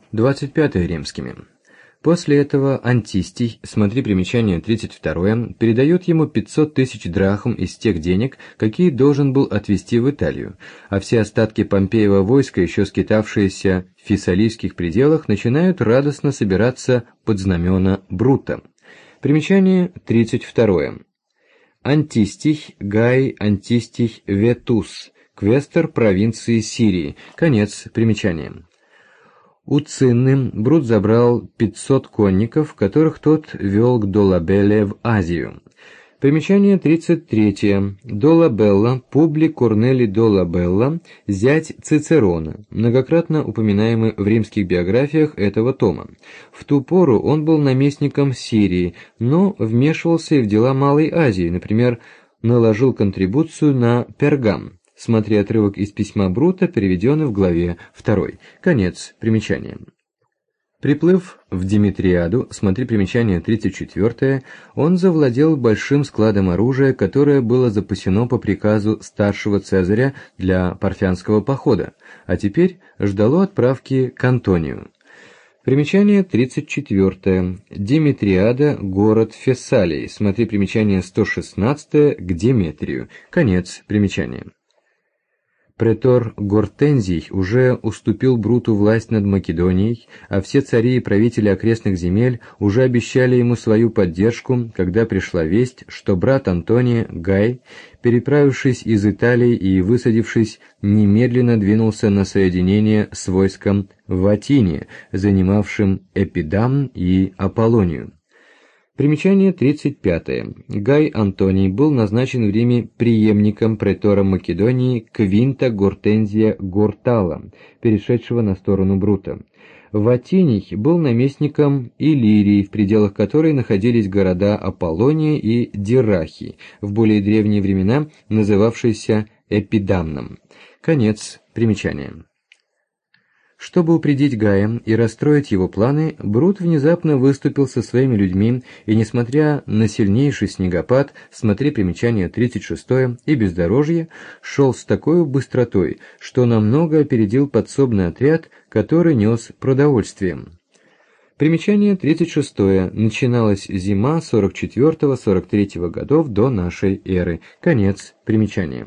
25 римскими. После этого Антистий, смотри примечание 32, передает ему 500 тысяч драхм из тех денег, какие должен был отвезти в Италию, а все остатки Помпеева войска, еще скитавшиеся в фессалийских пределах, начинают радостно собираться под знамена Брута. Примечание 32. Антистий Гай Антистий Ветус, квестор провинции Сирии. Конец примечания. У Цинны Брут забрал 500 конников, которых тот вел к Долабелле в Азию. Примечание 33. Долабелла, Публий Корнелий Долабелла, зять Цицерона, многократно упоминаемый в римских биографиях этого тома. В ту пору он был наместником Сирии, но вмешивался и в дела Малой Азии, например, наложил контрибуцию на Пергам. Смотри отрывок из письма Брута, переведенный в главе 2. Конец примечания. Приплыв в Димитриаду, смотри примечание 34, он завладел большим складом оружия, которое было запасено по приказу старшего Цезаря для парфянского похода, а теперь ждало отправки к Антонию. Примечание 34. Димитриада, город Фессалии, смотри примечание 116 к Деметрию. Конец примечания. Претор Гортензий уже уступил Бруту власть над Македонией, а все цари и правители окрестных земель уже обещали ему свою поддержку, когда пришла весть, что брат Антония, Гай, переправившись из Италии и высадившись, немедленно двинулся на соединение с войском в Атине, занимавшим Эпидамн и Аполлонию. Примечание 35. Гай Антоний был назначен в Риме преемником претора Македонии Квинта Гортензия Гортала, перешедшего на сторону Брута. Ватиний был наместником Иллирии, в пределах которой находились города Аполлония и Дирахи, в более древние времена называвшиеся Эпидамном. Конец примечания. Чтобы упредить Гая и расстроить его планы, Брут внезапно выступил со своими людьми и, несмотря на сильнейший снегопад, смотри примечание 36 и бездорожье, шел с такой быстротой, что намного опередил подсобный отряд, который нес продовольствие. Примечание 36. Начиналась зима 44-43 годов до нашей эры. Конец примечания.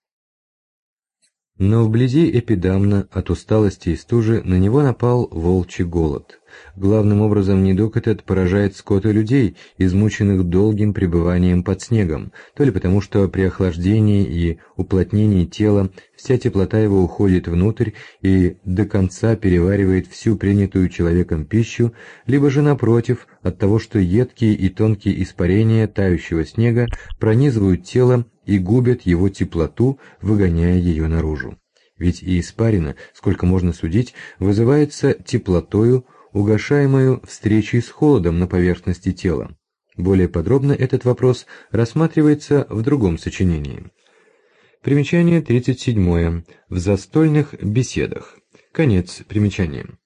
Но вблизи Эпидамна от усталости и стужи на него напал волчий голод. Главным образом недуг этот поражает скот и людей, измученных долгим пребыванием под снегом, то ли потому, что при охлаждении и уплотнении тела вся теплота его уходит внутрь и до конца переваривает всю принятую человеком пищу, либо же напротив, от того, что едкие и тонкие испарения тающего снега пронизывают тело и губят его теплоту, выгоняя ее наружу. Ведь и испарина, сколько можно судить, вызывается теплотою, угашаемою встречей с холодом на поверхности тела. Более подробно этот вопрос рассматривается в другом сочинении. Примечание 37. В застольных беседах. Конец примечания.